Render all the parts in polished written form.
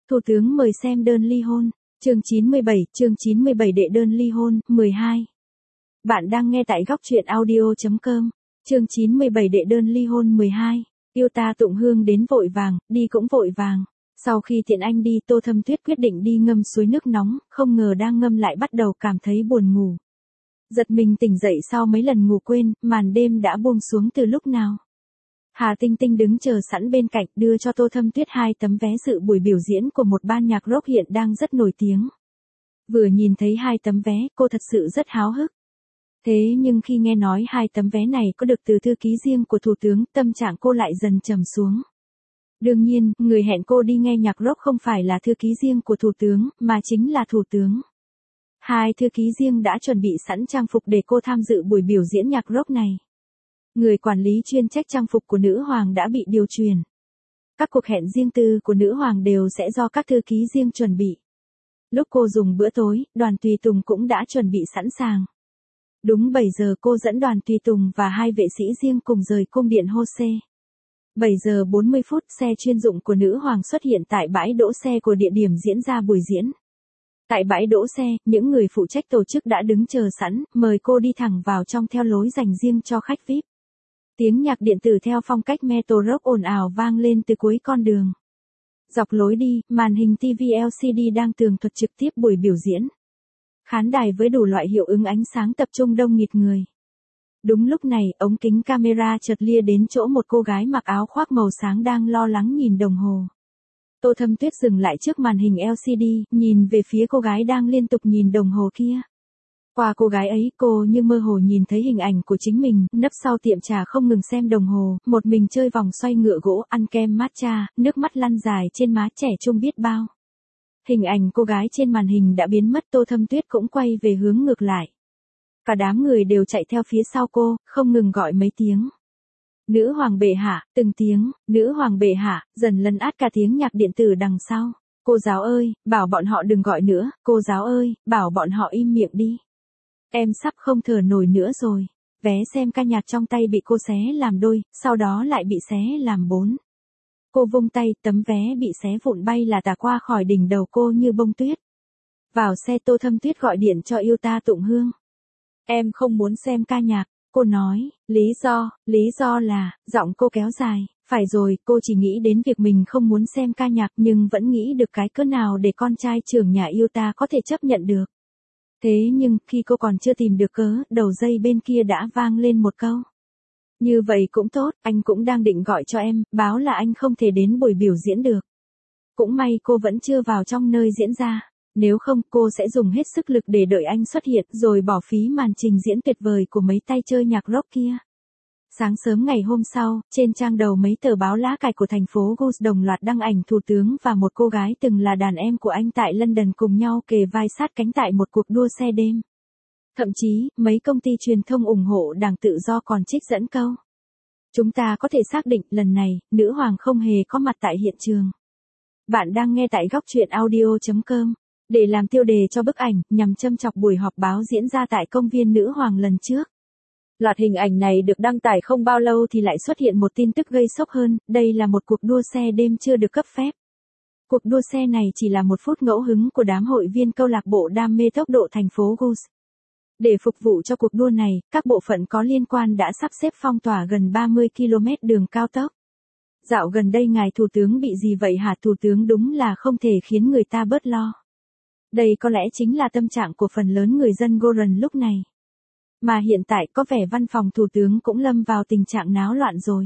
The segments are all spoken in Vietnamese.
Thủ tướng mời xem đơn ly hôn. Chương 97 đệ đơn ly hôn, 12. Bạn đang nghe tại góc truyện audio.com. Chương 97 đệ đơn ly hôn 12. Yêu ta Tụng Hương đến vội vàng, đi cũng vội vàng. Sau khi Thiện Anh đi, Tô Thâm Tuyết quyết định đi ngâm suối nước nóng, không ngờ đang ngâm lại bắt đầu cảm thấy buồn ngủ. Giật mình tỉnh dậy sau mấy lần ngủ quên, màn đêm đã buông xuống từ lúc nào. Hà Tinh Tinh đứng chờ sẵn bên cạnh, đưa cho Tô Thâm Tuyết 2 tấm vé dự buổi biểu diễn của một ban nhạc rock hiện đang rất nổi tiếng. Vừa nhìn thấy 2 tấm vé, cô thật sự rất háo hức. Thế nhưng khi nghe nói 2 tấm vé này có được từ thư ký riêng của Thủ tướng, tâm trạng cô lại dần trầm xuống. Đương nhiên, người hẹn cô đi nghe nhạc rock không phải là thư ký riêng của Thủ tướng, mà chính là Thủ tướng. 2 thư ký riêng đã chuẩn bị sẵn trang phục để cô tham dự buổi biểu diễn nhạc rock này. Người quản lý chuyên trách trang phục của nữ hoàng đã bị điều chuyển. Các cuộc hẹn riêng tư của nữ hoàng đều sẽ do các thư ký riêng chuẩn bị. Lúc cô dùng bữa tối, đoàn tùy tùng cũng đã chuẩn bị sẵn sàng. Đúng 7 giờ cô dẫn đoàn tùy tùng và 2 vệ sĩ riêng cùng rời cung điện Hosea. 7 giờ 40 phút, xe chuyên dụng của nữ hoàng xuất hiện tại bãi đỗ xe của địa điểm diễn ra buổi diễn. Tại bãi đỗ xe, những người phụ trách tổ chức đã đứng chờ sẵn, mời cô đi thẳng vào trong theo lối dành riêng cho khách VIP. Tiếng nhạc điện tử theo phong cách metal rock ồn ào vang lên từ cuối con đường. Dọc lối đi, màn hình TV LCD đang tường thuật trực tiếp buổi biểu diễn. Khán đài với đủ loại hiệu ứng ánh sáng tập trung đông nghịt người. Đúng lúc này, ống kính camera chợt lia đến chỗ một cô gái mặc áo khoác màu sáng đang lo lắng nhìn đồng hồ. Tô Thâm Tuyết dừng lại trước màn hình LCD, nhìn về phía cô gái đang liên tục nhìn đồng hồ kia. Qua cô gái ấy, cô như mơ hồ nhìn thấy hình ảnh của chính mình, nấp sau tiệm trà không ngừng xem đồng hồ, một mình chơi vòng xoay ngựa gỗ, ăn kem matcha, nước mắt lăn dài trên má trẻ trung biết bao. Hình ảnh cô gái trên màn hình đã biến mất, Tô Thâm Tuyết cũng quay về hướng ngược lại. Cả đám người đều chạy theo phía sau cô, không ngừng gọi mấy tiếng. Nữ hoàng bệ hạ, từng tiếng, nữ hoàng bệ hạ, dần lấn át cả tiếng nhạc điện tử đằng sau. Cô giáo ơi, bảo bọn họ đừng gọi nữa, cô giáo ơi, bảo bọn họ im miệng đi. Em sắp không thở nổi nữa rồi. Vé xem ca nhạc trong tay bị cô xé làm đôi, sau đó lại bị xé làm 4. Cô vung tay, tấm vé bị xé vụn bay là tả qua khỏi đỉnh đầu cô như bông tuyết. Vào xe, Tô Thâm Tuyết gọi điện cho yêu ta Tụng Hương. Em không muốn xem ca nhạc, cô nói, lý do là, giọng cô kéo dài, phải rồi, cô chỉ nghĩ đến việc mình không muốn xem ca nhạc nhưng vẫn nghĩ được cái cớ nào để con trai trưởng nhà yêu ta có thể chấp nhận được. Thế nhưng, khi cô còn chưa tìm được cớ, đầu dây bên kia đã vang lên một câu. Như vậy cũng tốt, anh cũng đang định gọi cho em, báo là anh không thể đến buổi biểu diễn được. Cũng may cô vẫn chưa vào trong nơi diễn ra. Nếu không, cô sẽ dùng hết sức lực để đợi anh xuất hiện rồi bỏ phí màn trình diễn tuyệt vời của mấy tay chơi nhạc rock kia. Sáng sớm ngày hôm sau, trên trang đầu mấy tờ báo lá cải của thành phố Gus đồng loạt đăng ảnh thủ tướng và một cô gái từng là đàn em của anh tại London cùng nhau kề vai sát cánh tại một cuộc đua xe đêm. Thậm chí, mấy công ty truyền thông ủng hộ đảng Tự Do còn trích dẫn câu. Chúng ta có thể xác định lần này, nữ hoàng không hề có mặt tại hiện trường. Bạn đang nghe tại góc truyện audio.com. Để làm tiêu đề cho bức ảnh, nhằm châm chọc buổi họp báo diễn ra tại công viên nữ hoàng lần trước. Loạt hình ảnh này được đăng tải không bao lâu thì lại xuất hiện một tin tức gây sốc hơn, đây là một cuộc đua xe đêm chưa được cấp phép. Cuộc đua xe này chỉ là một phút ngẫu hứng của đám hội viên câu lạc bộ đam mê tốc độ thành phố Gus. Để phục vụ cho cuộc đua này, các bộ phận có liên quan đã sắp xếp phong tỏa gần 30 km đường cao tốc. Dạo gần đây ngài thủ tướng bị gì vậy hả? Thủ tướng đúng là không thể khiến người ta bớt lo. Đây có lẽ chính là tâm trạng của phần lớn người dân Goran lúc này. Mà hiện tại có vẻ văn phòng thủ tướng cũng lâm vào tình trạng náo loạn rồi.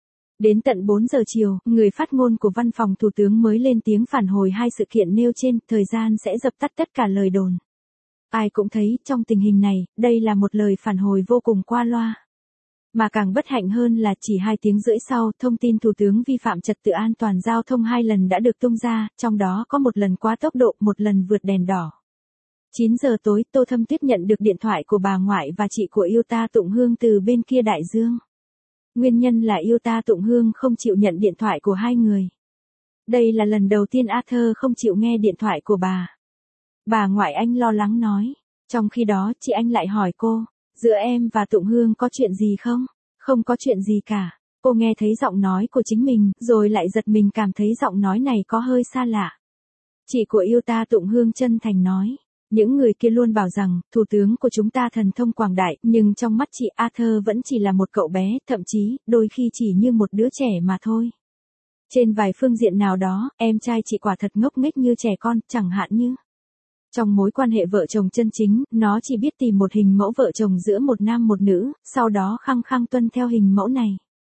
Đến tận 4 giờ chiều, người phát ngôn của văn phòng thủ tướng mới lên tiếng phản hồi 2 sự kiện nêu trên, thời gian sẽ dập tắt tất cả lời đồn. Ai cũng thấy, trong tình hình này, đây là một lời phản hồi vô cùng qua loa. Mà càng bất hạnh hơn là chỉ 2 tiếng rưỡi sau, thông tin thủ tướng vi phạm trật tự an toàn giao thông 2 lần đã được tung ra, trong đó có 1 lần quá tốc độ, 1 lần vượt đèn đỏ. 9 giờ tối, Tô Thâm Tuyết nhận được điện thoại của bà ngoại và chị của yêu ta Tụng Hương từ bên kia đại dương. Nguyên nhân là yêu ta Tụng Hương không chịu nhận điện thoại của 2 người. Đây là lần đầu tiên Arthur không chịu nghe điện thoại của bà. Bà ngoại anh lo lắng nói. Trong khi đó, chị anh lại hỏi cô, giữa em và Tụng Hương có chuyện gì không? Không có chuyện gì cả. Cô nghe thấy giọng nói của chính mình, rồi lại giật mình cảm thấy giọng nói này có hơi xa lạ. Chị của yêu ta Tụng Hương chân thành nói. Những người kia luôn bảo rằng, thủ tướng của chúng ta thần thông quảng đại, nhưng trong mắt chị Arthur vẫn chỉ là một cậu bé, thậm chí, đôi khi chỉ như một đứa trẻ mà thôi. Trên vài phương diện nào đó, em trai chị quả thật ngốc nghếch như trẻ con, chẳng hạn như. Trong mối quan hệ vợ chồng chân chính, nó chỉ biết tìm một hình mẫu vợ chồng giữa một nam một nữ, sau đó khăng khăng tuân theo hình mẫu này.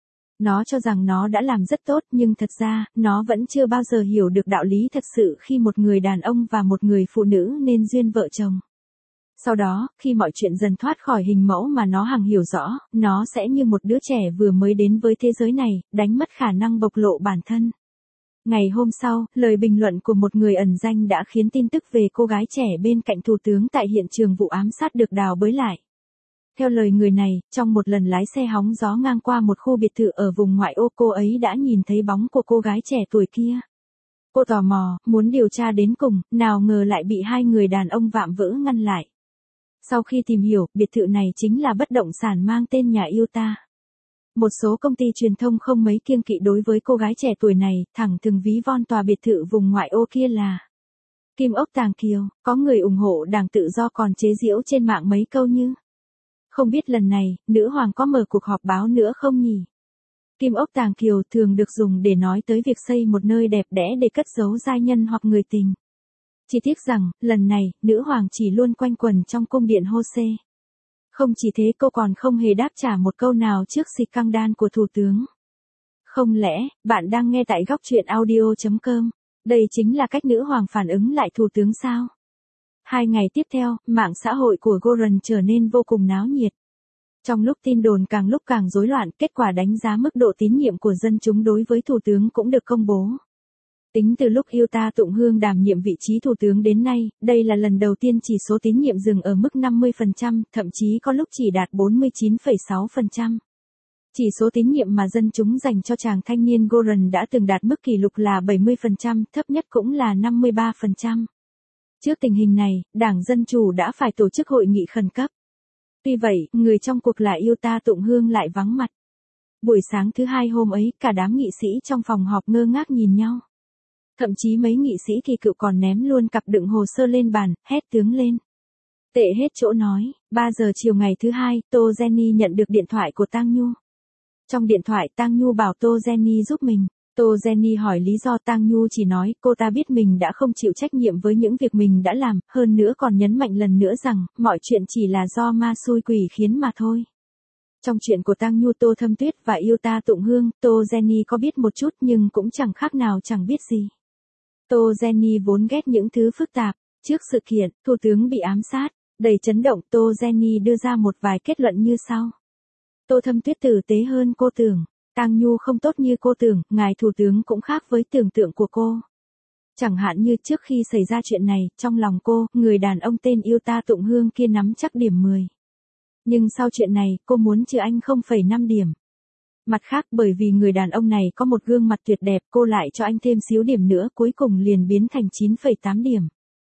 Nó cho rằng nó đã làm rất tốt nhưng thật ra, nó vẫn chưa bao giờ hiểu được đạo lý thật sự khi một người đàn ông và một người phụ nữ nên duyên vợ chồng. Sau đó, khi mọi chuyện dần thoát khỏi hình mẫu mà nó hằng hiểu rõ, nó sẽ như một đứa trẻ vừa mới đến với thế giới này, đánh mất khả năng bộc lộ bản thân. Ngày hôm sau, lời bình luận của một người ẩn danh đã khiến tin tức về cô gái trẻ bên cạnh thủ tướng tại hiện trường vụ ám sát được đào bới lại. Theo lời người này, trong một lần lái xe hóng gió ngang qua một khu biệt thự ở vùng ngoại ô, cô ấy đã nhìn thấy bóng của cô gái trẻ tuổi kia. Cô tò mò, muốn điều tra đến cùng, nào ngờ lại bị hai người đàn ông vạm vỡ ngăn lại. Sau khi tìm hiểu, biệt thự này chính là bất động sản mang tên nhà yêu ta. Một số công ty truyền thông không mấy kiêng kỵ đối với cô gái trẻ tuổi này, thẳng thừng ví von tòa biệt thự vùng ngoại ô kia là Kim ốc Tàng Kiều. Có người ủng hộ đảng tự do còn chế giễu trên mạng mấy câu như: không biết lần này, nữ hoàng có mở cuộc họp báo nữa không nhỉ? Kim ốc Tàng Kiều thường được dùng để nói tới việc xây một nơi đẹp đẽ để cất giấu giai nhân hoặc người tình. Chỉ tiếc rằng, lần này, nữ hoàng chỉ luôn quanh quẩn trong cung điện Hose. Không chỉ thế, cô còn không hề đáp trả một câu nào trước scandal của thủ tướng. Không lẽ, bạn đang nghe tại góc truyện audio.com? Đây chính là cách nữ hoàng phản ứng lại thủ tướng sao? 2 ngày tiếp theo, mạng xã hội của Goran trở nên vô cùng náo nhiệt. Trong lúc tin đồn càng lúc càng rối loạn, kết quả đánh giá mức độ tín nhiệm của dân chúng đối với thủ tướng cũng được công bố. Tính từ lúc yêu ta Tụng Hương đảm nhiệm vị trí thủ tướng đến nay, đây là lần đầu tiên chỉ số tín nhiệm dừng ở mức 50%, thậm chí có lúc chỉ đạt 49,6%. Chỉ số tín nhiệm mà dân chúng dành cho chàng thanh niên Goran đã từng đạt mức kỷ lục là 70%, thấp nhất cũng là 53%. Trước tình hình này, Đảng Dân Chủ đã phải tổ chức hội nghị khẩn cấp. Tuy vậy, người trong cuộc là yêu ta Tụng Hương lại vắng mặt. Buổi sáng thứ Hai hôm ấy, cả đám nghị sĩ trong phòng họp ngơ ngác nhìn nhau. Thậm chí mấy nghị sĩ kỳ cựu còn ném luôn cặp đựng hồ sơ lên bàn, hét tướng lên. Tệ hết chỗ nói. 3 giờ chiều ngày thứ Hai, Tô Jenny nhận được điện thoại của Tang Nhu. Trong điện thoại Tang Nhu bảo Tô Jenny giúp mình. Tô Jenny hỏi lý do, Tang Nhu chỉ nói cô ta biết mình đã không chịu trách nhiệm với những việc mình đã làm, hơn nữa còn nhấn mạnh lần nữa rằng, mọi chuyện chỉ là do ma xui quỷ khiến mà thôi. Trong chuyện của Tang Nhu, Tô Thâm Tuyết và yêu ta Tụng Hương, Tô Jenny có biết một chút nhưng cũng chẳng khác nào chẳng biết gì. Tô Jenny vốn ghét những thứ phức tạp. Trước sự kiện, thủ tướng bị ám sát, đầy chấn động, Tô Jenny đưa ra một vài kết luận như sau. Tô Thâm Tuyết tử tế hơn cô tưởng. Tang Nhu không tốt như cô tưởng, ngài thủ tướng cũng khác với tưởng tượng của cô. Chẳng hạn như trước khi xảy ra chuyện này, trong lòng cô, người đàn ông tên yêu ta Tụng Hương kia nắm chắc điểm 10. Nhưng sau chuyện này, cô muốn trừ anh 0,5 điểm. Mặt khác, bởi vì người đàn ông này có một gương mặt tuyệt đẹp, cô lại cho anh thêm xíu điểm nữa, cuối cùng liền biến thành 9,8 điểm.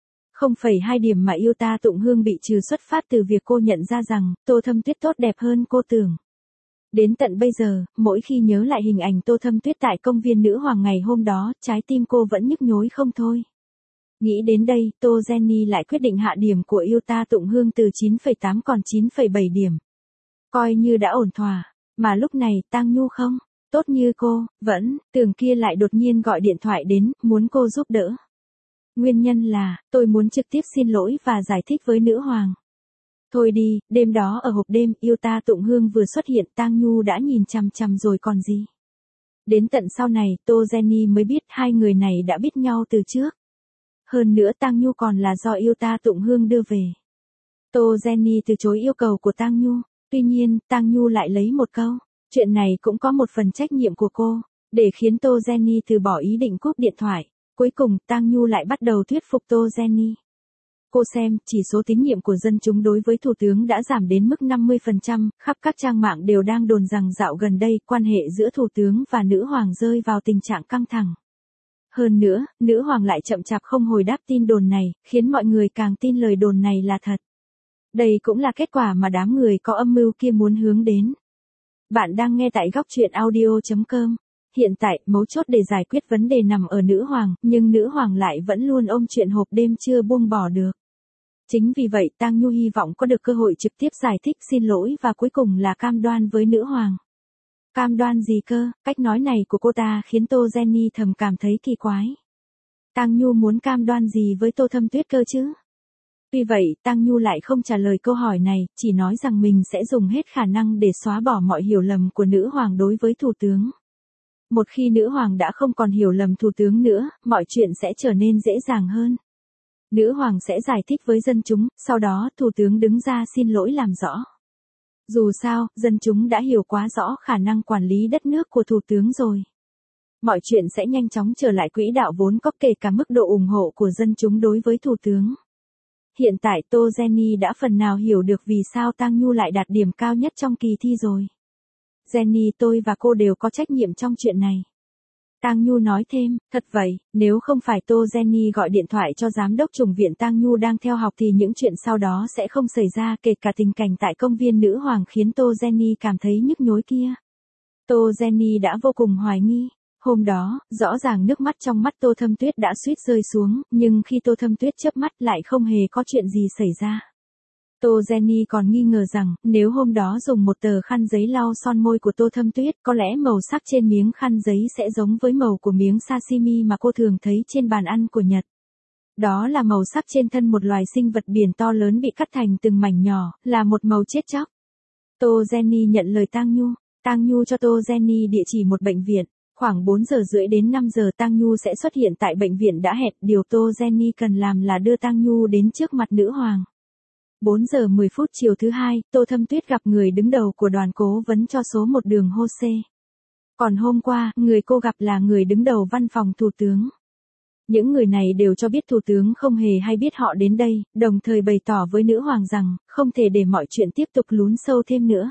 0,2 điểm mà yêu ta Tụng Hương bị trừ xuất phát từ việc cô nhận ra rằng, Tô Thâm Tuyết tốt đẹp hơn cô tưởng. Đến tận bây giờ, mỗi khi nhớ lại hình ảnh Tô Thâm Tuyết tại công viên Nữ Hoàng ngày hôm đó, trái tim cô vẫn nhức nhối không thôi. Nghĩ đến đây, Tô Jenny lại quyết định hạ điểm của yêu ta Tụng Hương từ 9,8 còn 9,7 điểm. Coi như đã ổn thỏa. Mà lúc này, Tang Nhu không tốt như cô, vẫn, tưởng kia lại đột nhiên gọi điện thoại đến, muốn cô giúp đỡ. Nguyên nhân là, tôi muốn trực tiếp xin lỗi và giải thích với nữ hoàng. Thôi đi, đêm đó ở hộp đêm, yêu ta Tụng Hương vừa xuất hiện, Tang Nhu đã nhìn chằm chằm rồi còn gì. Đến tận sau này, Tô Jenny mới biết hai người này đã biết nhau từ trước. Hơn nữa Tang Nhu còn là do yêu ta Tụng Hương đưa về. Tô Jenny từ chối yêu cầu của Tang Nhu. Tuy nhiên, Tang Nhu lại lấy một câu. Chuyện này cũng có một phần trách nhiệm của cô, để khiến Tô Jenny từ bỏ ý định cúp điện thoại. Cuối cùng, Tang Nhu lại bắt đầu thuyết phục Tô Jenny. Cô xem, chỉ số tín nhiệm của dân chúng đối với thủ tướng đã giảm đến mức 50%, khắp các trang mạng đều đang đồn rằng dạo gần đây, quan hệ giữa thủ tướng và nữ hoàng rơi vào tình trạng căng thẳng. Hơn nữa, nữ hoàng lại chậm chạp không hồi đáp tin đồn này, khiến mọi người càng tin lời đồn này là thật. Đây cũng là kết quả mà đám người có âm mưu kia muốn hướng đến. Bạn đang nghe tại góc truyện audio.com. Hiện tại, mấu chốt để giải quyết vấn đề nằm ở nữ hoàng, nhưng nữ hoàng lại vẫn luôn ôm chuyện hộp đêm chưa buông bỏ được. Chính vì vậy Tang Nhu hy vọng có được cơ hội trực tiếp giải thích xin lỗi và cuối cùng là cam đoan với nữ hoàng. Cam đoan gì cơ? Cách nói này của cô ta khiến Tô Jenny thầm cảm thấy kỳ quái. Tang Nhu muốn cam đoan gì với Tô Thâm Tuyết cơ chứ? Tuy vậy, Tang Nhu lại không trả lời câu hỏi này, chỉ nói rằng mình sẽ dùng hết khả năng để xóa bỏ mọi hiểu lầm của nữ hoàng đối với thủ tướng. Một khi nữ hoàng đã không còn hiểu lầm thủ tướng nữa, mọi chuyện sẽ trở nên dễ dàng hơn. Nữ hoàng sẽ giải thích với dân chúng, sau đó thủ tướng đứng ra xin lỗi làm rõ. Dù sao, dân chúng đã hiểu quá rõ khả năng quản lý đất nước của thủ tướng rồi. Mọi chuyện sẽ nhanh chóng trở lại quỹ đạo vốn có, kể cả mức độ ủng hộ của dân chúng đối với thủ tướng. Hiện tại Tô Jenny đã phần nào hiểu được vì sao Tang Nhu lại đạt điểm cao nhất trong kỳ thi rồi. Jenny, tôi và cô đều có trách nhiệm trong chuyện này. Tang Nhu nói thêm, thật vậy, nếu không phải Tô Jenny gọi điện thoại cho giám đốc chủng viện Tang Nhu đang theo học thì những chuyện sau đó sẽ không xảy ra, kể cả tình cảnh tại công viên nữ hoàng khiến Tô Jenny cảm thấy nhức nhối kia. Tô Jenny đã vô cùng hoài nghi. Hôm đó, rõ ràng nước mắt trong mắt Tô Thâm Tuyết đã suýt rơi xuống, nhưng khi Tô Thâm Tuyết chớp mắt lại không hề có chuyện gì xảy ra. Tô Jenny còn nghi ngờ rằng, nếu hôm đó dùng một tờ khăn giấy lau son môi của Tô Thâm Tuyết, có lẽ màu sắc trên miếng khăn giấy sẽ giống với màu của miếng sashimi mà cô thường thấy trên bàn ăn của Nhật. Đó là màu sắc trên thân một loài sinh vật biển to lớn bị cắt thành từng mảnh nhỏ, là một màu chết chóc. Tô Jenny nhận lời Tang Nhu cho Tô Jenny địa chỉ một bệnh viện. Khoảng 4 giờ rưỡi đến 5 giờ Tang Nhu sẽ xuất hiện tại bệnh viện đã hẹn, điều Tô Jenny cần làm là đưa Tang Nhu đến trước mặt nữ hoàng. 4 giờ 10 phút chiều thứ hai, Tô Thâm Tuyết gặp người đứng đầu của đoàn cố vấn cho số 1 đường Jose. Còn hôm qua, người cô gặp là người đứng đầu văn phòng thủ tướng. Những người này đều cho biết thủ tướng không hề hay biết họ đến đây, đồng thời bày tỏ với nữ hoàng rằng, không thể để mọi chuyện tiếp tục lún sâu thêm nữa.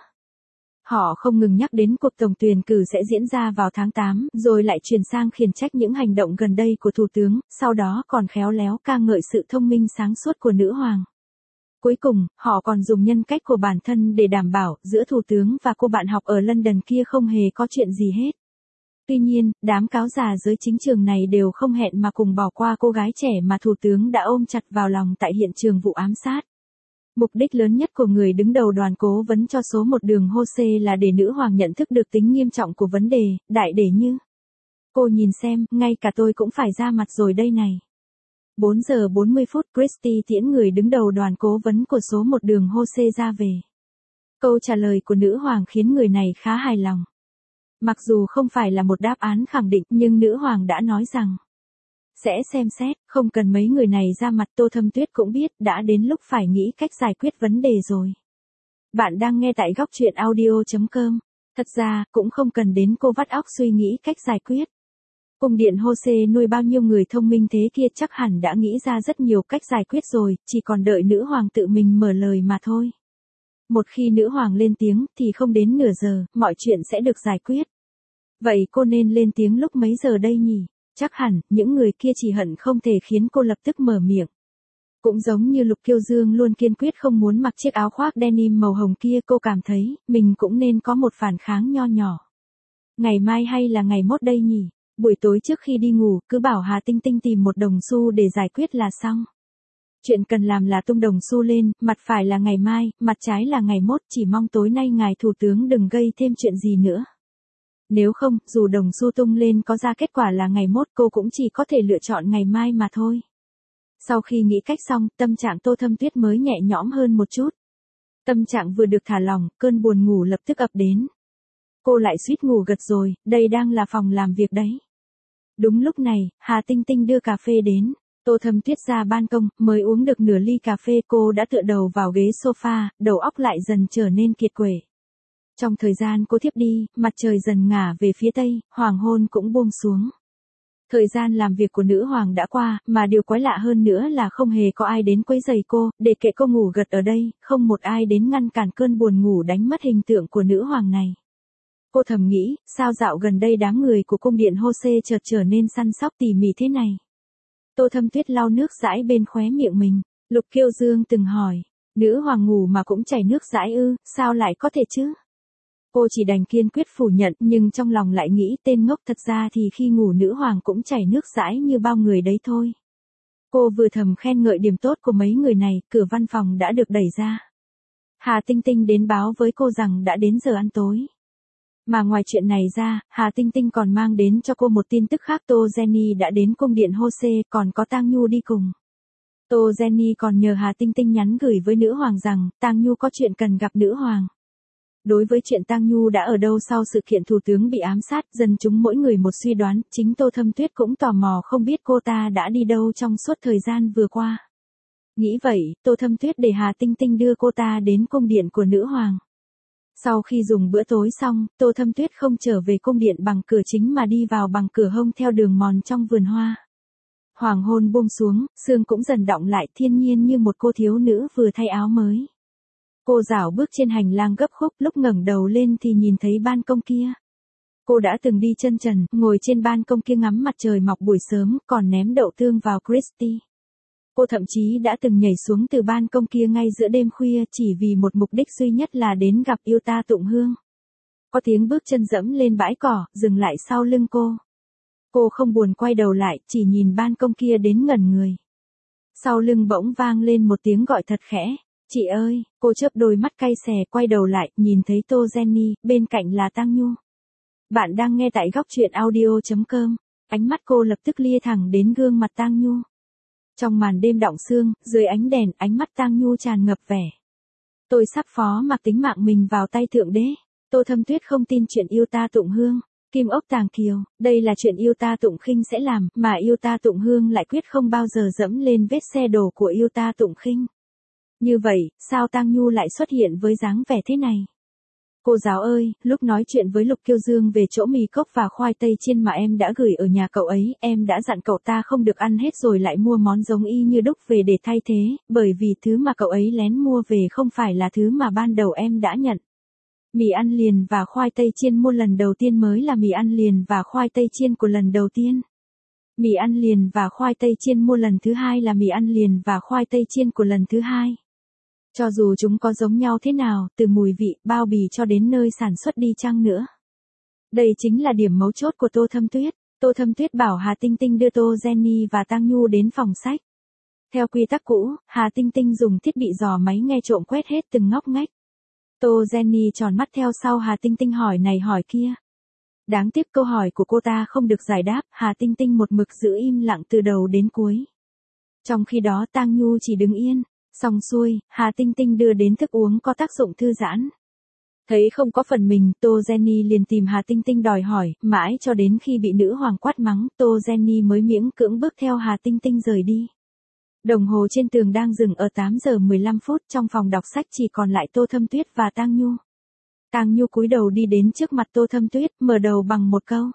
Họ không ngừng nhắc đến cuộc tổng tuyển cử sẽ diễn ra vào tháng 8, rồi lại chuyển sang khiển trách những hành động gần đây của thủ tướng, sau đó còn khéo léo ca ngợi sự thông minh sáng suốt của nữ hoàng. Cuối cùng, họ còn dùng nhân cách của bản thân để đảm bảo giữa thủ tướng và cô bạn học ở London kia không hề có chuyện gì hết. Tuy nhiên, đám cáo già giới chính trường này đều không hẹn mà cùng bỏ qua cô gái trẻ mà thủ tướng đã ôm chặt vào lòng tại hiện trường vụ ám sát. Mục đích lớn nhất của người đứng đầu đoàn cố vấn cho số 1 đường Jose là để nữ hoàng nhận thức được tính nghiêm trọng của vấn đề, đại để như. Cô nhìn xem, ngay cả tôi cũng phải ra mặt rồi đây này. 4 giờ 40 phút Christie tiễn người đứng đầu đoàn cố vấn của số 1 đường Jose ra về. Câu trả lời của nữ hoàng khiến người này khá hài lòng. Mặc dù không phải là một đáp án khẳng định nhưng nữ hoàng đã nói rằng sẽ xem xét, không cần mấy người này ra mặt. Tô Thâm Tuyết cũng biết đã đến lúc phải nghĩ cách giải quyết vấn đề rồi. Bạn đang nghe tại góc truyện audio.com. Thật ra, cũng không cần đến cô vắt óc suy nghĩ cách giải quyết. Cung điện Jose nuôi bao nhiêu người thông minh thế kia chắc hẳn đã nghĩ ra rất nhiều cách giải quyết rồi, chỉ còn đợi nữ hoàng tự mình mở lời mà thôi. Một khi nữ hoàng lên tiếng thì không đến nửa giờ, mọi chuyện sẽ được giải quyết. Vậy cô nên lên tiếng lúc mấy giờ đây nhỉ? Chắc hẳn, những người kia chỉ hận không thể khiến cô lập tức mở miệng. Cũng giống như Lục Kiêu Dương luôn kiên quyết không muốn mặc chiếc áo khoác denim màu hồng kia, cô cảm thấy, mình cũng nên có một phản kháng nho nhỏ. Ngày mai hay là ngày mốt đây nhỉ? Buổi tối trước khi đi ngủ, cứ bảo Hà Tinh Tinh tìm một đồng xu để giải quyết là xong. Chuyện cần làm là tung đồng xu lên, mặt phải là ngày mai, mặt trái là ngày mốt, chỉ mong tối nay ngài thủ tướng đừng gây thêm chuyện gì nữa. Nếu không, dù đồng xu tung lên có ra kết quả là ngày mốt, cô cũng chỉ có thể lựa chọn ngày mai mà thôi. Sau khi nghĩ cách xong, tâm trạng Tô Thâm Tuyết mới nhẹ nhõm hơn một chút. Tâm trạng vừa được thả lỏng, cơn buồn ngủ lập tức ập đến. Cô lại suýt ngủ gật rồi, đây đang là phòng làm việc đấy. Đúng lúc này, Hà Tinh Tinh đưa cà phê đến. Tô Thâm Tuyết ra ban công, mới uống được nửa ly cà phê cô đã tựa đầu vào ghế sofa, đầu óc lại dần trở nên kiệt quệ. Trong thời gian cô thiếp đi, mặt trời dần ngả về phía tây, hoàng hôn cũng buông xuống. Thời gian làm việc của nữ hoàng đã qua, mà điều quái lạ hơn nữa là không hề có ai đến quấy rầy cô, để kệ cô ngủ gật ở đây, không một ai đến ngăn cản cơn buồn ngủ đánh mất hình tượng của nữ hoàng này. Cô thầm nghĩ, sao dạo gần đây đám người của cung điện Jose chợt trở nên săn sóc tỉ mỉ thế này. Tô Thâm Tuyết lau nước dãi bên khóe miệng mình. Lục Kiêu Dương từng hỏi, nữ hoàng ngủ mà cũng chảy nước dãi ư, sao lại có thể chứ? Cô chỉ đành kiên quyết phủ nhận, nhưng trong lòng lại nghĩ tên ngốc, thật ra thì khi ngủ nữ hoàng cũng chảy nước dãi như bao người đấy thôi. Cô vừa thầm khen ngợi điểm tốt của mấy người này, cửa văn phòng đã được đẩy ra. Hà Tinh Tinh đến báo với cô rằng đã đến giờ ăn tối. Mà ngoài chuyện này ra, Hà Tinh Tinh còn mang đến cho cô một tin tức khác, Tô Jenny đã đến cung điện Hose, còn có Tang Nhu đi cùng. Tô Jenny còn nhờ Hà Tinh Tinh nhắn gửi với nữ hoàng rằng, Tang Nhu có chuyện cần gặp nữ hoàng. Đối với chuyện Tang Nhu đã ở đâu sau sự kiện thủ tướng bị ám sát, dân chúng mỗi người một suy đoán, chính Tô Thâm Tuyết cũng tò mò không biết cô ta đã đi đâu trong suốt thời gian vừa qua. Nghĩ vậy, Tô Thâm Tuyết để Hà Tinh Tinh đưa cô ta đến cung điện của nữ hoàng. Sau khi dùng bữa tối xong, Tô Thâm Tuyết không trở về cung điện bằng cửa chính mà đi vào bằng cửa hông theo đường mòn trong vườn hoa. Hoàng hôn buông xuống, sương cũng dần đọng lại, thiên nhiên như một cô thiếu nữ vừa thay áo mới. Cô dạo bước trên hành lang gấp khúc, lúc ngẩng đầu lên thì nhìn thấy ban công kia. Cô đã từng đi chân trần, ngồi trên ban công kia ngắm mặt trời mọc buổi sớm, còn ném đậu tương vào Christie. Cô thậm chí đã từng nhảy xuống từ ban công kia ngay giữa đêm khuya chỉ vì một mục đích duy nhất là đến gặp yêu ta Tụng Hương. Có tiếng bước chân dẫm lên bãi cỏ, dừng lại sau lưng cô. Cô không buồn quay đầu lại, chỉ nhìn ban công kia đến ngẩn người. Sau lưng bỗng vang lên một tiếng gọi thật khẽ. Chị ơi, cô chớp đôi mắt cay xè quay đầu lại, nhìn thấy Tô Jenny, bên cạnh là Tang Nhu. Bạn đang nghe tại góc truyện audio.com. Ánh mắt cô lập tức lia thẳng đến gương mặt Tang Nhu. Trong màn đêm đọng sương, dưới ánh đèn, ánh mắt Tang Nhu tràn ngập vẻ. Tôi sắp phó mặc tính mạng mình vào tay Thượng Đế. Tô Thâm Tuyết không tin chuyện yêu ta Tụng Hương, Kim Ốc Tàng Kiều, đây là chuyện yêu ta Tụng Khinh sẽ làm, mà yêu ta Tụng Hương lại quyết không bao giờ dẫm lên vết xe đổ của yêu ta Tụng Khinh. Như vậy, sao Tang Nhu lại xuất hiện với dáng vẻ thế này? Cô giáo ơi, lúc nói chuyện với Lục Kiêu Dương về chỗ mì cốc và khoai tây chiên mà em đã gửi ở nhà cậu ấy, em đã dặn cậu ta không được ăn hết rồi lại mua món giống y như đúc về để thay thế, bởi vì thứ mà cậu ấy lén mua về không phải là thứ mà ban đầu em đã nhận. Mì ăn liền và khoai tây chiên mua lần đầu tiên mới là mì ăn liền và khoai tây chiên của lần đầu tiên. Mì ăn liền và khoai tây chiên mua lần thứ hai là mì ăn liền và khoai tây chiên của lần thứ hai. Cho dù chúng có giống nhau thế nào, từ mùi vị, bao bì cho đến nơi sản xuất đi chăng nữa. Đây chính là điểm mấu chốt của Tô Thâm Tuyết. Tô Thâm Tuyết bảo Hà Tinh Tinh đưa Tô Jenny và Tang Nhu đến phòng sách. Theo quy tắc cũ, Hà Tinh Tinh dùng thiết bị dò máy nghe trộm quét hết từng ngóc ngách. Tô Jenny tròn mắt theo sau Hà Tinh Tinh hỏi này hỏi kia. Đáng tiếc câu hỏi của cô ta không được giải đáp, Hà Tinh Tinh một mực giữ im lặng từ đầu đến cuối. Trong khi đó Tang Nhu chỉ đứng yên. Xong xuôi, Hà Tinh Tinh đưa đến thức uống có tác dụng thư giãn. Thấy không có phần mình, Tô Jenny liền tìm Hà Tinh Tinh đòi hỏi, mãi cho đến khi bị nữ hoàng quát mắng, Tô Jenny mới miễn cưỡng bước theo Hà Tinh Tinh rời đi. Đồng hồ trên tường đang dừng ở 8 giờ 15 phút, trong phòng đọc sách chỉ còn lại Tô Thâm Tuyết và Tang Nhu. Tang Nhu cúi đầu đi đến trước mặt Tô Thâm Tuyết, mở đầu bằng một câu.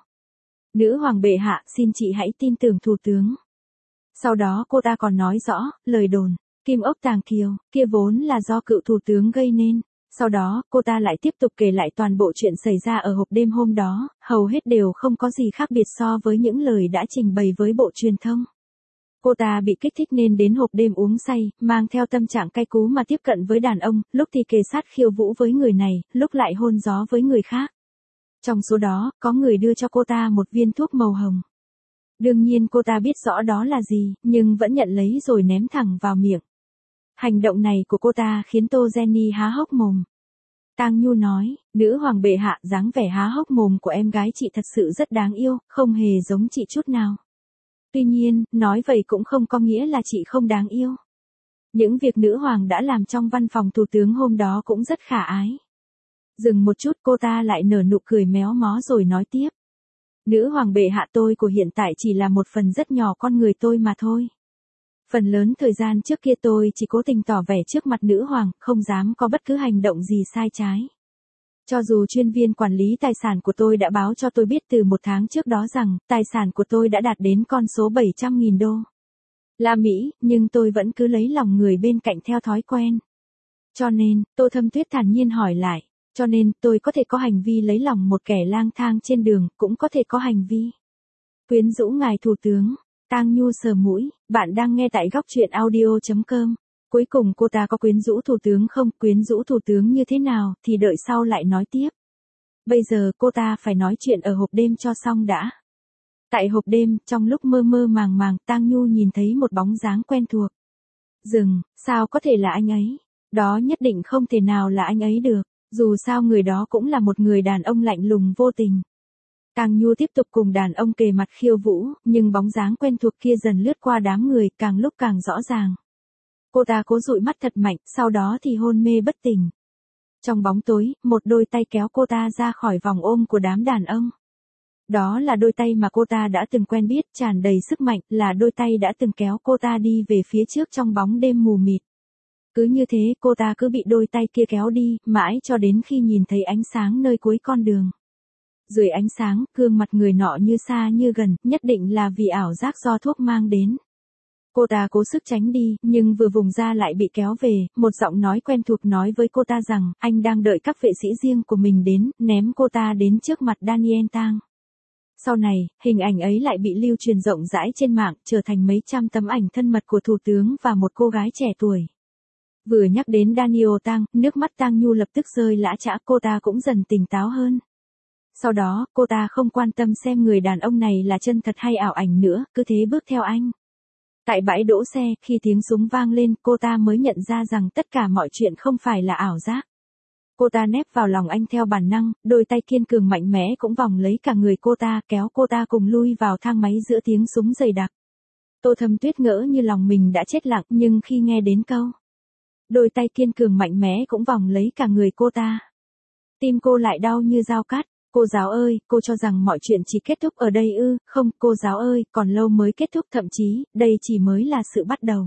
Nữ hoàng bệ hạ, xin chị hãy tin tưởng thủ tướng. Sau đó cô ta còn nói rõ, lời đồn. Kim Ốc Tàng Kiều, kia vốn là do cựu thủ tướng gây nên. Sau đó, cô ta lại tiếp tục kể lại toàn bộ chuyện xảy ra ở hộp đêm hôm đó, hầu hết đều không có gì khác biệt so với những lời đã trình bày với bộ truyền thông. Cô ta bị kích thích nên đến hộp đêm uống say, mang theo tâm trạng cay cú mà tiếp cận với đàn ông, lúc thì kề sát khiêu vũ với người này, lúc lại hôn gió với người khác. Trong số đó, có người đưa cho cô ta một viên thuốc màu hồng. Đương nhiên cô ta biết rõ đó là gì, nhưng vẫn nhận lấy rồi ném thẳng vào miệng. Hành động này của cô ta khiến Tô Jenny há hốc mồm. Tang Nhu nói, nữ hoàng bệ hạ, dáng vẻ há hốc mồm của em gái chị thật sự rất đáng yêu, không hề giống chị chút nào. Tuy nhiên, nói vậy cũng không có nghĩa là chị không đáng yêu. Những việc nữ hoàng đã làm trong văn phòng thủ tướng hôm đó cũng rất khả ái. Dừng một chút cô ta lại nở nụ cười méo mó rồi nói tiếp. Nữ hoàng bệ hạ, tôi của hiện tại chỉ là một phần rất nhỏ con người tôi mà thôi. Phần lớn thời gian trước kia tôi chỉ cố tình tỏ vẻ trước mặt nữ hoàng, không dám có bất cứ hành động gì sai trái. Cho dù chuyên viên quản lý tài sản của tôi đã báo cho tôi biết từ một tháng trước đó rằng, tài sản của tôi đã đạt đến con số 700.000 đô la Mỹ, nhưng tôi vẫn cứ lấy lòng người bên cạnh theo thói quen. Cho nên, Tô Thâm Tuyết thản nhiên hỏi lại, cho nên tôi có thể có hành vi lấy lòng một kẻ lang thang trên đường, cũng có thể có hành vi quyến rũ ngài thủ tướng. Tang Nhu sờ mũi, bạn đang nghe tại góc truyện audio.com. Cuối cùng cô ta có quyến rũ thủ tướng không, quyến rũ thủ tướng như thế nào, thì đợi sau lại nói tiếp. Bây giờ cô ta phải nói chuyện ở hộp đêm cho xong đã. Tại hộp đêm, trong lúc mơ mơ màng màng, Tang Nhu nhìn thấy một bóng dáng quen thuộc. Dừng, sao có thể là anh ấy? Đó nhất định không thể nào là anh ấy được, dù sao người đó cũng là một người đàn ông lạnh lùng vô tình. Tang Nhu tiếp tục cùng đàn ông kề mặt khiêu vũ, nhưng bóng dáng quen thuộc kia dần lướt qua đám người, càng lúc càng rõ ràng. Cô ta cố dụi mắt thật mạnh, sau đó thì hôn mê bất tỉnh. Trong bóng tối, một đôi tay kéo cô ta ra khỏi vòng ôm của đám đàn ông. Đó là đôi tay mà cô ta đã từng quen biết, tràn đầy sức mạnh, là đôi tay đã từng kéo cô ta đi về phía trước trong bóng đêm mù mịt. Cứ như thế, cô ta cứ bị đôi tay kia kéo đi, mãi cho đến khi nhìn thấy ánh sáng nơi cuối con đường. Dưới ánh sáng, gương mặt người nọ như xa như gần, nhất định là vì ảo giác do thuốc mang đến. Cô ta cố sức tránh đi, nhưng vừa vùng ra lại bị kéo về, một giọng nói quen thuộc nói với cô ta rằng, anh đang đợi các vệ sĩ riêng của mình đến, ném cô ta đến trước mặt Daniel Tang. Sau này, hình ảnh ấy lại bị lưu truyền rộng rãi trên mạng, trở thành mấy trăm tấm ảnh thân mật của thủ tướng và một cô gái trẻ tuổi. Vừa nhắc đến Daniel Tang, nước mắt Tang Nhu lập tức rơi lã chã, cô ta cũng dần tỉnh táo hơn. Sau đó, cô ta không quan tâm xem người đàn ông này là chân thật hay ảo ảnh nữa, cứ thế bước theo anh. Tại bãi đỗ xe, khi tiếng súng vang lên, cô ta mới nhận ra rằng tất cả mọi chuyện không phải là ảo giác. Cô ta nép vào lòng anh theo bản năng, đôi tay kiên cường mạnh mẽ cũng vòng lấy cả người cô ta, kéo cô ta cùng lui vào thang máy giữa tiếng súng dày đặc. Tô Thâm Tuyết ngỡ như lòng mình đã chết lặng, nhưng khi nghe đến câu đôi tay kiên cường mạnh mẽ cũng vòng lấy cả người cô ta, tim cô lại đau như dao cắt. Cô giáo ơi, cô cho rằng mọi chuyện chỉ kết thúc ở đây ư? Không, cô giáo ơi, còn lâu mới kết thúc, thậm chí, đây chỉ mới là sự bắt đầu.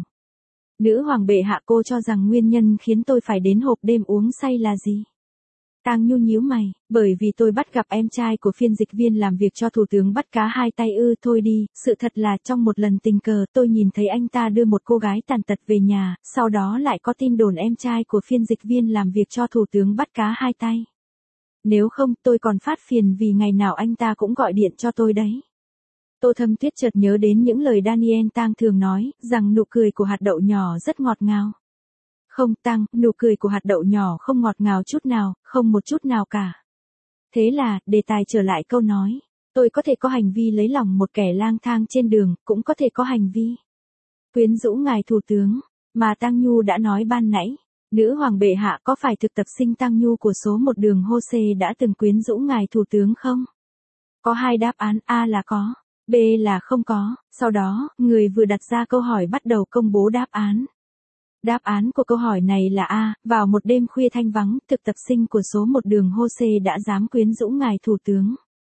Nữ hoàng bệ hạ, cô cho rằng nguyên nhân khiến tôi phải đến hộp đêm uống say là gì? Tang Nhu nhíu mày, bởi vì tôi bắt gặp em trai của phiên dịch viên làm việc cho thủ tướng bắt cá hai tay ư? Thôi đi, sự thật là trong một lần tình cờ tôi nhìn thấy anh ta đưa một cô gái tàn tật về nhà, sau đó lại có tin đồn em trai của phiên dịch viên làm việc cho thủ tướng bắt cá hai tay. Nếu không, tôi còn phát phiền vì ngày nào anh ta cũng gọi điện cho tôi đấy. Tô Thâm Tuyết chợt nhớ đến những lời Daniel Tang thường nói, rằng nụ cười của hạt đậu nhỏ rất ngọt ngào. Không, Tang, nụ cười của hạt đậu nhỏ không ngọt ngào chút nào, không một chút nào cả. Thế là, đề tài trở lại câu nói, tôi có thể có hành vi lấy lòng một kẻ lang thang trên đường, cũng có thể có hành vi quyến rũ ngài thủ tướng, mà Tang Nhu đã nói ban nãy. Nữ hoàng bệ hạ, có phải thực tập sinh Tang Nhu của số 1 đường Hô-xê đã từng quyến rũ ngài thủ tướng không? Có hai đáp án, A là có, B là không có. Sau đó, người vừa đặt ra câu hỏi bắt đầu công bố đáp án. Đáp án của câu hỏi này là A, vào một đêm khuya thanh vắng, thực tập sinh của số 1 đường Hô-xê đã dám quyến rũ ngài thủ tướng.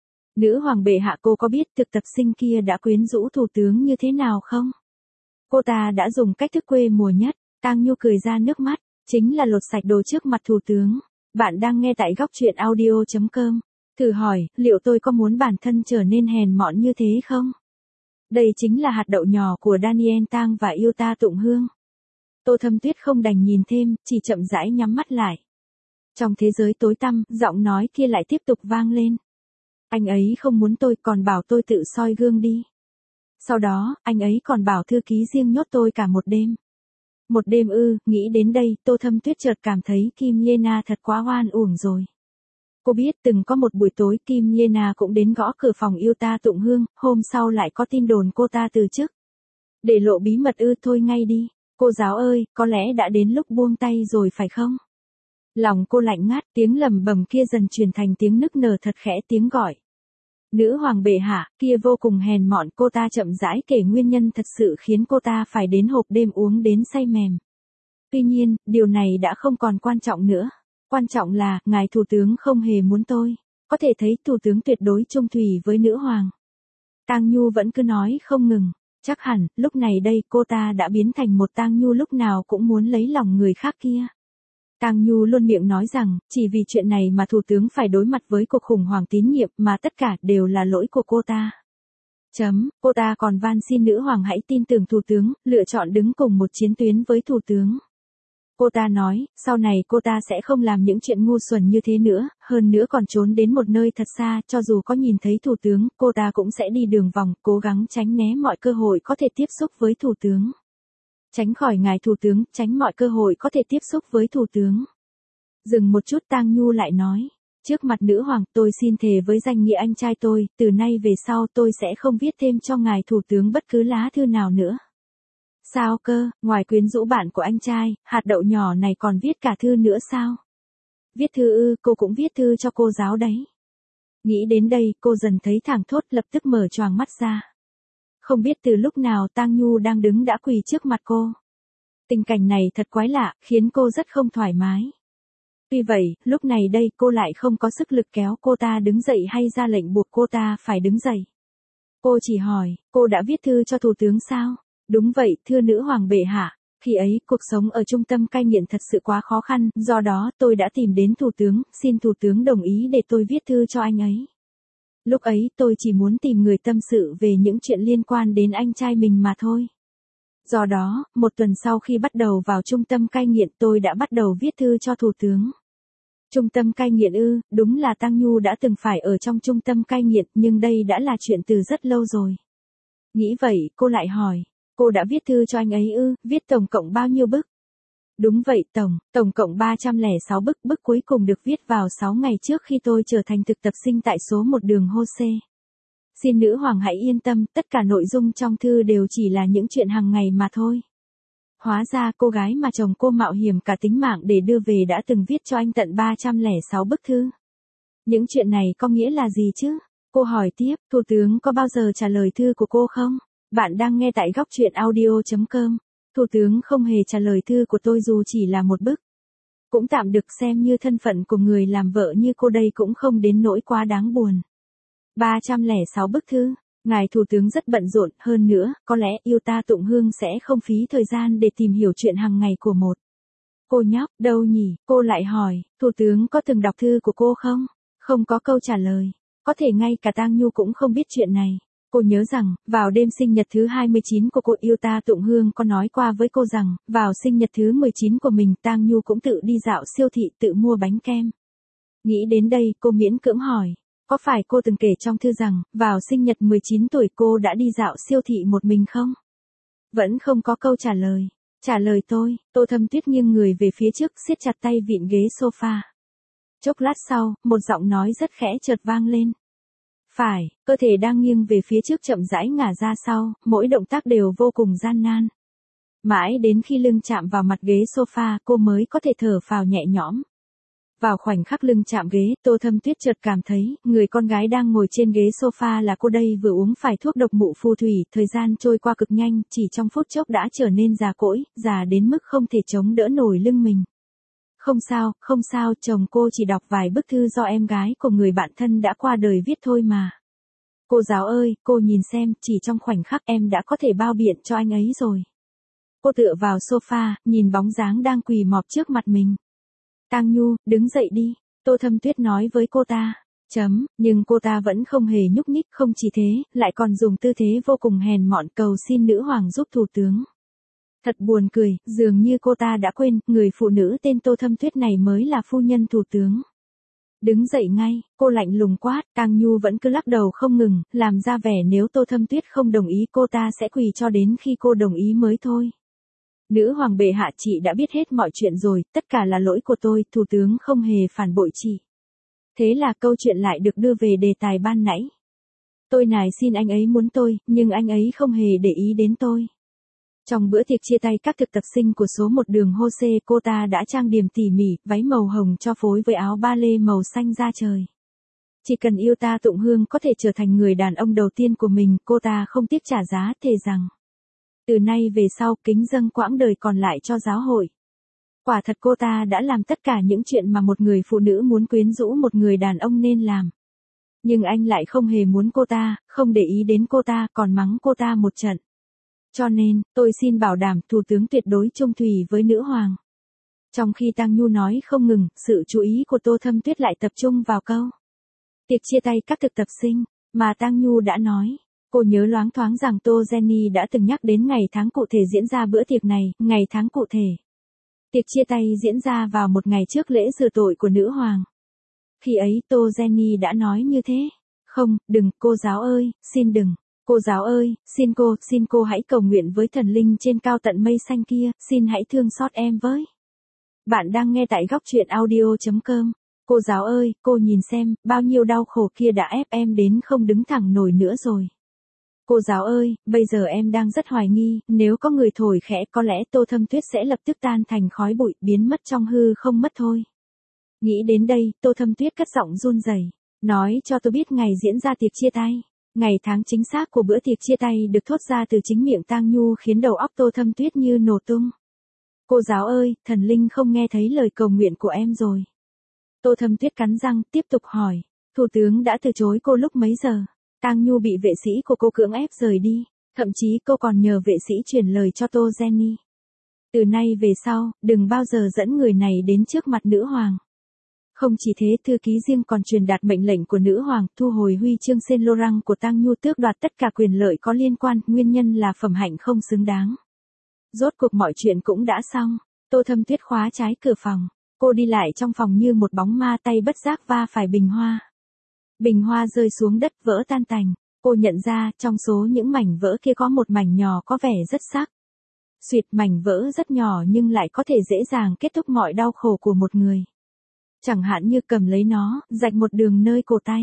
Nữ hoàng bệ hạ, cô có biết thực tập sinh kia đã quyến rũ thủ tướng như thế nào không? Cô ta đã dùng cách thức quê mùa nhất. Tang Nhu cười ra nước mắt. Chính là lột sạch đồ trước mặt thủ tướng. Bạn đang nghe tại góc truyện audio.com. Thử hỏi, liệu tôi có muốn bản thân trở nên hèn mọn như thế không? Đây chính là hạt đậu nhỏ của Daniel Tang và Yuta Tụng Hương. Tô Thâm Tuyết không đành nhìn thêm, chỉ chậm rãi nhắm mắt lại. Trong thế giới tối tăm, giọng nói kia lại tiếp tục vang lên. Anh ấy không muốn tôi, còn bảo tôi tự soi gương đi. Sau đó, anh ấy còn bảo thư ký riêng nhốt tôi cả một đêm. Một đêm ư? Nghĩ đến đây, Tô Thâm Tuyết chợt cảm thấy Kim Yena thật quá oan uổng rồi. Cô biết từng có một buổi tối Kim Yena cũng đến gõ cửa phòng Yuta Tụng Hương, hôm sau lại có tin đồn cô ta từ chức. Để lộ bí mật ư? Thôi ngay đi. Cô giáo ơi, có lẽ đã đến lúc buông tay rồi phải không? Lòng cô lạnh ngắt, tiếng lầm bầm kia dần chuyển thành tiếng nức nở thật khẽ, tiếng gọi. Nữ hoàng bệ hạ, kia vô cùng hèn mọn, cô ta chậm rãi kể nguyên nhân thật sự khiến cô ta phải đến hộp đêm uống đến say mềm. Tuy nhiên, điều này đã không còn quan trọng nữa. Quan trọng là, ngài thủ tướng không hề muốn tôi. Có thể thấy thủ tướng tuyệt đối trung thủy với nữ hoàng. Tang Nhu vẫn cứ nói không ngừng. Chắc hẳn, lúc này đây cô ta đã biến thành một Tang Nhu lúc nào cũng muốn lấy lòng người khác kia. Tang Nhu luôn miệng nói rằng, chỉ vì chuyện này mà thủ tướng phải đối mặt với cuộc khủng hoảng tín nhiệm, mà tất cả đều là lỗi của cô ta. Cô ta còn van xin nữ hoàng hãy tin tưởng thủ tướng, lựa chọn đứng cùng một chiến tuyến với thủ tướng. Cô ta nói, sau này cô ta sẽ không làm những chuyện ngu xuẩn như thế nữa, hơn nữa còn trốn đến một nơi thật xa, cho dù có nhìn thấy thủ tướng, cô ta cũng sẽ đi đường vòng, cố gắng tránh né mọi cơ hội có thể tiếp xúc với thủ tướng. Tránh khỏi ngài thủ tướng, tránh mọi cơ hội có thể tiếp xúc với thủ tướng. Dừng một chút, Tang Nhu lại nói, Trước mặt nữ hoàng, tôi xin thề với danh nghĩa anh trai tôi, từ nay về sau tôi sẽ không viết thêm cho ngài thủ tướng bất cứ lá thư nào nữa. Sao cơ, ngoài quyến rũ bạn của anh trai, hạt đậu nhỏ này còn viết cả thư nữa sao? Viết thư ư, cô cũng viết thư cho cô giáo đấy. Nghĩ đến đây, cô dần thấy thảng thốt, lập tức mở choàng mắt ra. Không biết từ lúc nào Tang Nhu đang đứng đã quỳ trước mặt cô. Tình cảnh này thật quái lạ, khiến cô rất không thoải mái. Tuy vậy, lúc này đây cô lại không có sức lực kéo cô ta đứng dậy hay ra lệnh buộc cô ta phải đứng dậy. Cô chỉ hỏi, cô đã viết thư cho thủ tướng sao? Đúng vậy, thưa nữ hoàng bệ hạ. Khi ấy, cuộc sống ở trung tâm cai nghiện thật sự quá khó khăn, do đó tôi đã tìm đến thủ tướng, xin thủ tướng đồng ý để tôi viết thư cho anh ấy. Lúc ấy tôi chỉ muốn tìm người tâm sự về những chuyện liên quan đến anh trai mình mà thôi. Do đó, một tuần sau khi bắt đầu vào trung tâm cai nghiện tôi đã bắt đầu viết thư cho thủ tướng. Trung tâm cai nghiện ư, đúng là Tang Nhu đã từng phải ở trong trung tâm cai nghiện nhưng đây đã là chuyện từ rất lâu rồi. Nghĩ vậy, cô lại hỏi, cô đã viết thư cho anh ấy ư, viết tổng cộng bao nhiêu bức? Đúng vậy, tổng cộng 306 bức, bức cuối cùng được viết vào 6 ngày trước khi tôi trở thành thực tập sinh tại số 1 đường Hô-xê. Xin nữ hoàng hãy yên tâm, tất cả nội dung trong thư đều chỉ là những chuyện hàng ngày mà thôi. Hóa ra cô gái mà chồng cô mạo hiểm cả tính mạng để đưa về đã từng viết cho anh tận 306 bức thư. Những chuyện này có nghĩa là gì chứ? Cô hỏi tiếp, thủ tướng có bao giờ trả lời thư của cô không? Bạn đang nghe tại góc truyện audio.com. Thủ tướng không hề trả lời thư của tôi dù chỉ là một bức. Cũng tạm được xem như thân phận của người làm vợ như cô đây cũng không đến nỗi quá đáng buồn. 306 bức thư, ngài thủ tướng rất bận rộn, hơn nữa, có lẽ yêu ta Tụng Hương sẽ không phí thời gian để tìm hiểu chuyện hàng ngày của một cô nhóc, đâu nhỉ? Cô lại hỏi, thủ tướng có từng đọc thư của cô không? Không có câu trả lời. Có thể ngay cả Tang Nhu cũng không biết chuyện này. Cô nhớ rằng, vào đêm sinh nhật thứ 29 của cô yêu ta Tụng Hương có nói qua với cô rằng, vào sinh nhật thứ 19 của mình Tang Nhu cũng tự đi dạo siêu thị tự mua bánh kem. Nghĩ đến đây, cô miễn cưỡng hỏi, có phải cô từng kể trong thư rằng, vào sinh nhật 19 tuổi cô đã đi dạo siêu thị một mình không? Vẫn không có câu trả lời. Trả lời tôi, Tô Thâm Tuyết nghiêng người về phía trước siết chặt tay vịn ghế sofa. Chốc lát sau, một giọng nói rất khẽ chợt vang lên. Phải, cơ thể đang nghiêng về phía trước chậm rãi ngả ra sau, mỗi động tác đều vô cùng gian nan. Mãi đến khi lưng chạm vào mặt ghế sofa cô mới có thể thở phào nhẹ nhõm. Vào khoảnh khắc lưng chạm ghế, Tô Thâm Tuyết chợt cảm thấy, người con gái đang ngồi trên ghế sofa là cô đây vừa uống phải thuốc độc mụ phù thủy, thời gian trôi qua cực nhanh, chỉ trong phút chốc đã trở nên già cỗi, già đến mức không thể chống đỡ nổi lưng mình. Không sao, chồng cô chỉ đọc vài bức thư do em gái của người bạn thân đã qua đời viết thôi mà. Cô giáo ơi, cô nhìn xem, chỉ trong khoảnh khắc em đã có thể bao biện cho anh ấy rồi. Cô tựa vào sofa, nhìn bóng dáng đang quỳ mọp trước mặt mình. Tang Nhu, đứng dậy đi, Tô Thâm Tuyết nói với cô ta. Nhưng cô ta vẫn không hề nhúc nhích, không chỉ thế, lại còn dùng tư thế vô cùng hèn mọn cầu xin nữ hoàng giúp thủ tướng. Thật buồn cười, dường như cô ta đã quên, người phụ nữ tên Tô Thâm Tuyết này mới là phu nhân thủ tướng. Đứng dậy ngay, cô lạnh lùng quát, Tang Nhu vẫn cứ lắc đầu không ngừng, làm ra vẻ nếu Tô Thâm Tuyết không đồng ý cô ta sẽ quỳ cho đến khi cô đồng ý mới thôi. Nữ hoàng bệ hạ, chị đã biết hết mọi chuyện rồi, tất cả là lỗi của tôi, thủ tướng không hề phản bội chị. Thế là câu chuyện lại được đưa về đề tài ban nãy. Tôi nài xin anh ấy muốn tôi, nhưng anh ấy không hề để ý đến tôi. Trong bữa tiệc chia tay các thực tập sinh của số 1 đường Hô-xê, cô ta đã trang điểm tỉ mỉ, váy màu hồng cho phối với áo ba lê màu xanh da trời. Chỉ cần yêu ta Tụng Hương có thể trở thành người đàn ông đầu tiên của mình, cô ta không tiếc trả giá, thề rằng từ nay về sau kính dâng quãng đời còn lại cho giáo hội. Quả thật cô ta đã làm tất cả những chuyện mà một người phụ nữ muốn quyến rũ một người đàn ông nên làm. Nhưng anh lại không hề muốn cô ta, không để ý đến cô ta, còn mắng cô ta một trận. Cho nên, tôi xin bảo đảm thủ tướng tuyệt đối trung thủy với nữ hoàng. Trong khi Tang Nhu nói không ngừng, sự chú ý của Tô Thâm Tuyết lại tập trung vào câu tiệc chia tay các thực tập sinh, mà Tang Nhu đã nói. Cô nhớ loáng thoáng rằng Tô Jenny đã từng nhắc đến ngày tháng cụ thể diễn ra bữa tiệc này, ngày tháng cụ thể. Tiệc chia tay diễn ra vào một ngày trước lễ rửa tội của nữ hoàng. Khi ấy Tô Jenny đã nói như thế. Không, đừng, cô giáo ơi, xin đừng. Cô giáo ơi, xin cô hãy cầu nguyện với thần linh trên cao tận mây xanh kia, xin hãy thương xót em với. Bạn đang nghe tại góc truyện audio.com. Cô giáo ơi, cô nhìn xem, bao nhiêu đau khổ kia đã ép em đến không đứng thẳng nổi nữa rồi. Cô giáo ơi, bây giờ em đang rất hoài nghi, nếu có người thổi khẽ có lẽ Tô Thâm Tuyết sẽ lập tức tan thành khói bụi, biến mất trong hư không mất thôi. Nghĩ đến đây, Tô Thâm Tuyết cất giọng run rẩy, nói cho tôi biết ngày diễn ra tiệc chia tay. Ngày tháng chính xác của bữa tiệc chia tay được thốt ra từ chính miệng Tang Nhu khiến đầu óc Tô Thâm Tuyết như nổ tung. Cô giáo ơi, thần linh không nghe thấy lời cầu nguyện của em rồi. Tô Thâm Tuyết cắn răng, tiếp tục hỏi, thủ tướng đã từ chối cô lúc mấy giờ? Tang Nhu bị vệ sĩ của cô cưỡng ép rời đi, thậm chí cô còn nhờ vệ sĩ truyền lời cho Tô Jenny. Từ nay về sau, đừng bao giờ dẫn người này đến trước mặt nữ hoàng. Không chỉ thế, thư ký riêng còn truyền đạt mệnh lệnh của nữ hoàng, thu hồi huy chương Saint Laurent của Tang Nhu, tước đoạt tất cả quyền lợi có liên quan, nguyên nhân là phẩm hạnh không xứng đáng. Rốt cuộc mọi chuyện cũng đã xong, Tô Thâm Tuyết khóa trái cửa phòng. Cô đi lại trong phòng như một bóng ma, tay bất giác va phải bình hoa. Bình hoa rơi xuống đất vỡ tan tành. Cô nhận ra, trong số những mảnh vỡ kia có một mảnh nhỏ có vẻ rất sắc. Xuyệt, mảnh vỡ rất nhỏ nhưng lại có thể dễ dàng kết thúc mọi đau khổ của một người. Chẳng hạn như cầm lấy nó, rạch một đường nơi cổ tay.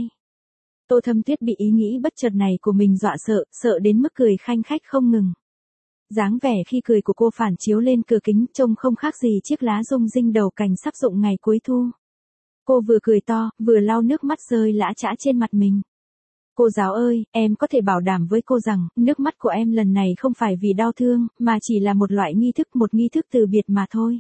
Tô Thâm Tuyết bị ý nghĩ bất chợt này của mình dọa sợ đến mức cười khanh khách không ngừng. Dáng vẻ khi cười của cô phản chiếu lên cửa kính, trông không khác gì chiếc lá rung rinh đầu cành sắp rụng ngày cuối thu. Cô vừa cười to, vừa lau nước mắt rơi lã chã trên mặt mình. Cô giáo ơi, em có thể bảo đảm với cô rằng, nước mắt của em lần này không phải vì đau thương, mà chỉ là một loại nghi thức, một nghi thức từ biệt mà thôi.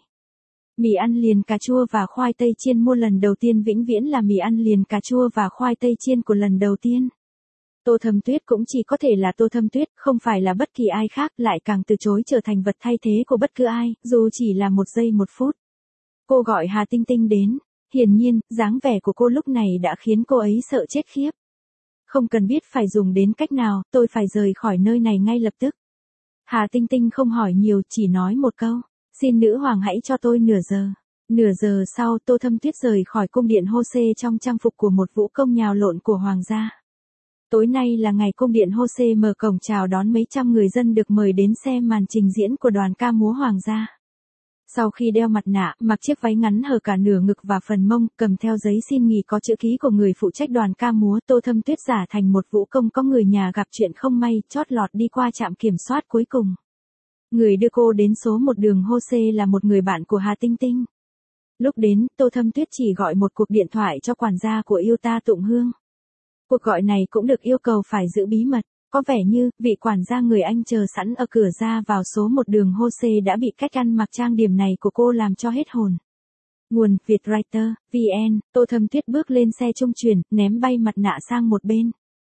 Mì ăn liền cà chua và khoai tây chiên mua lần đầu tiên vĩnh viễn là mì ăn liền cà chua và khoai tây chiên của lần đầu tiên. Tô Thâm Tuyết cũng chỉ có thể là Tô Thâm Tuyết, không phải là bất kỳ ai khác, lại càng từ chối trở thành vật thay thế của bất cứ ai, dù chỉ là một giây một phút. Cô gọi Hà Tinh Tinh đến, hiển nhiên, dáng vẻ của cô lúc này đã khiến cô ấy sợ chết khiếp. Không cần biết phải dùng đến cách nào, tôi phải rời khỏi nơi này ngay lập tức. Hà Tinh Tinh không hỏi nhiều, chỉ nói một câu, xin nữ hoàng hãy cho tôi nửa giờ. Nửa giờ sau, Tô Thâm Tuyết rời khỏi cung điện Hô-xê trong trang phục của một vũ công nhào lộn của hoàng gia. Tối nay là ngày cung điện Hô-xê mở cổng chào đón mấy trăm người dân được mời đến xem màn trình diễn của đoàn ca múa hoàng gia. Sau khi đeo mặt nạ, mặc chiếc váy ngắn hở cả nửa ngực và phần mông, cầm theo giấy xin nghỉ có chữ ký của người phụ trách đoàn ca múa, Tô Thâm Tuyết giả thành một vũ công có người nhà gặp chuyện không may, chót lọt đi qua trạm kiểm soát cuối cùng. Người đưa cô đến số một đường Hô-xê là một người bạn của Hà Tinh Tinh. Lúc đến, Tô Thâm Tuyết chỉ gọi một cuộc điện thoại cho quản gia của yêu ta Tụng Hương. Cuộc gọi này cũng được yêu cầu phải giữ bí mật, có vẻ như, vị quản gia người Anh chờ sẵn ở cửa ra vào số một đường Hô-xê đã bị cách ăn mặc trang điểm này của cô làm cho hết hồn. Nguồn, Vietwriter, VN, Tô Thâm Tuyết bước lên xe trung chuyển, ném bay mặt nạ sang một bên.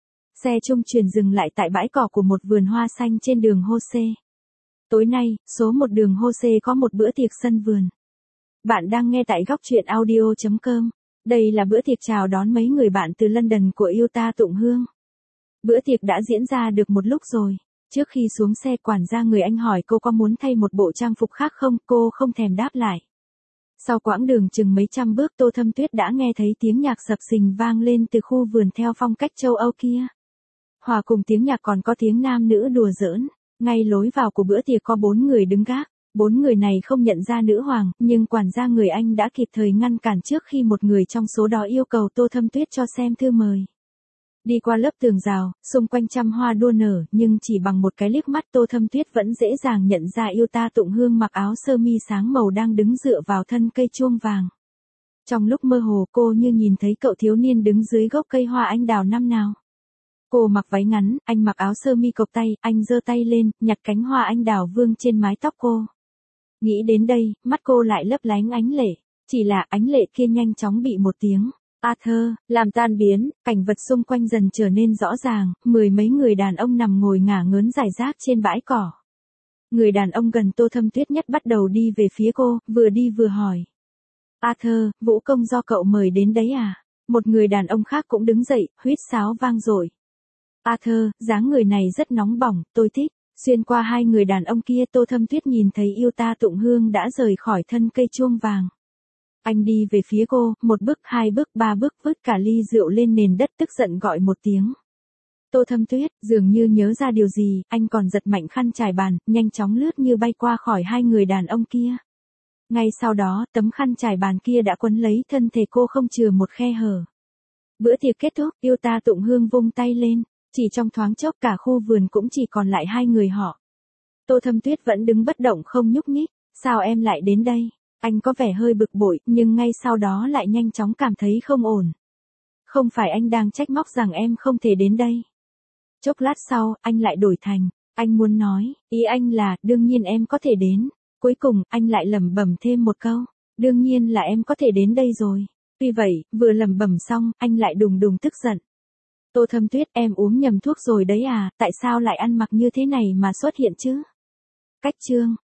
Xe trung chuyển dừng lại tại bãi cỏ của một vườn hoa xanh trên đường Hô-xê. Tối nay, số một đường Hô-xê có một bữa tiệc sân vườn. Bạn đang nghe tại góc truyện audio.com. Đây là bữa tiệc chào đón mấy người bạn từ London của yêu ta Tụng Hương. Bữa tiệc đã diễn ra được một lúc rồi. Trước khi xuống xe, quản gia người Anh hỏi cô có muốn thay một bộ trang phục khác không, cô không thèm đáp lại. Sau quãng đường chừng mấy trăm bước, Tô Thâm Tuyết đã nghe thấy tiếng nhạc sập sình vang lên từ khu vườn theo phong cách châu Âu kia. Hòa cùng tiếng nhạc còn có tiếng nam nữ đùa giỡn. Ngay lối vào của bữa tiệc có 4 người đứng gác. 4 người này không nhận ra nữ hoàng, nhưng quản gia người Anh đã kịp thời ngăn cản trước khi một người trong số đó yêu cầu Tô Thâm Tuyết cho xem thư mời. Đi qua lớp tường rào, xung quanh trăm hoa đua nở, nhưng chỉ bằng một cái liếc mắt Tô Thâm Tuyết vẫn dễ dàng nhận ra yêu ta Tụng Hương mặc áo sơ mi sáng màu đang đứng dựa vào thân cây chuông vàng. Trong lúc mơ hồ cô như nhìn thấy cậu thiếu niên đứng dưới gốc cây hoa anh đào năm nào. Cô mặc váy ngắn, anh mặc áo sơ mi cộc tay, anh giơ tay lên, nhặt cánh hoa anh đào vương trên mái tóc cô. Nghĩ đến đây, mắt cô lại lấp lánh ánh lệ, chỉ là ánh lệ kia nhanh chóng bị một tiếng Arthur làm tan biến, cảnh vật xung quanh dần trở nên rõ ràng, mười mấy người đàn ông nằm ngồi ngả ngớn rải rác trên bãi cỏ. Người đàn ông gần Tô Thâm Tuyết nhất bắt đầu đi về phía cô, vừa đi vừa hỏi. Arthur, vũ công do cậu mời đến đấy à? Một người đàn ông khác cũng đứng dậy, huýt sáo vang dội. Arthur, dáng người này rất nóng bỏng, tôi thích. Xuyên qua hai người đàn ông kia, Tô Thâm Tuyết nhìn thấy yêu ta Tụng Hương đã rời khỏi thân cây chuông vàng. Anh đi về phía cô, một bước, hai bước, ba bước, vứt cả ly rượu lên nền đất, tức giận gọi một tiếng. Tô Thâm Tuyết, dường như nhớ ra điều gì, anh còn giật mạnh khăn trải bàn, nhanh chóng lướt như bay qua khỏi hai người đàn ông kia. Ngay sau đó, tấm khăn trải bàn kia đã quấn lấy thân thể cô không chừa một khe hở. Bữa tiệc kết thúc, Yêu Ta Tụng Hương vung tay lên, chỉ trong thoáng chốc cả khu vườn cũng chỉ còn lại hai người họ. Tô Thâm Tuyết vẫn đứng bất động không nhúc nhích, sao em lại đến đây? Anh có vẻ hơi bực bội, nhưng ngay sau đó lại nhanh chóng cảm thấy không ổn. Không phải anh đang trách móc rằng em không thể đến đây. Chốc lát sau, anh lại đổi thành, anh muốn nói, ý anh là, đương nhiên em có thể đến. Cuối cùng, anh lại lẩm bẩm thêm một câu, đương nhiên là em có thể đến đây rồi. Tuy vậy, vừa lẩm bẩm xong, anh lại đùng đùng tức giận. Tô Thâm Tuyết, em uống nhầm thuốc rồi đấy à, tại sao lại ăn mặc như thế này mà xuất hiện chứ? Cách chương